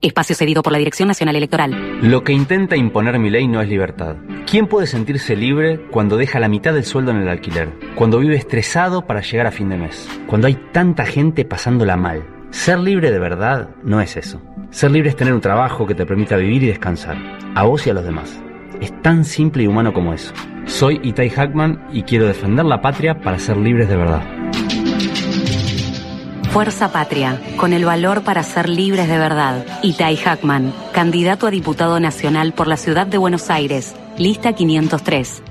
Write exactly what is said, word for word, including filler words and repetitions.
Espacio cedido por la Dirección Nacional Electoral. Lo que intenta imponer Milei no es libertad. ¿Quién puede sentirse libre cuando deja la mitad del sueldo en el alquiler? Cuando vive estresado para llegar a fin de mes. Cuando hay tanta gente pasándola mal. Ser libre de verdad no es eso. Ser libre es tener un trabajo que te permita vivir y descansar. A vos y a los demás. Es tan simple y humano como eso. Soy Itai Hackman y quiero defender la patria para ser libres de verdad. Fuerza Patria, con el valor para ser libres de verdad. Itai Hackman, candidato a diputado nacional por la ciudad de Buenos Aires, lista quinientos tres.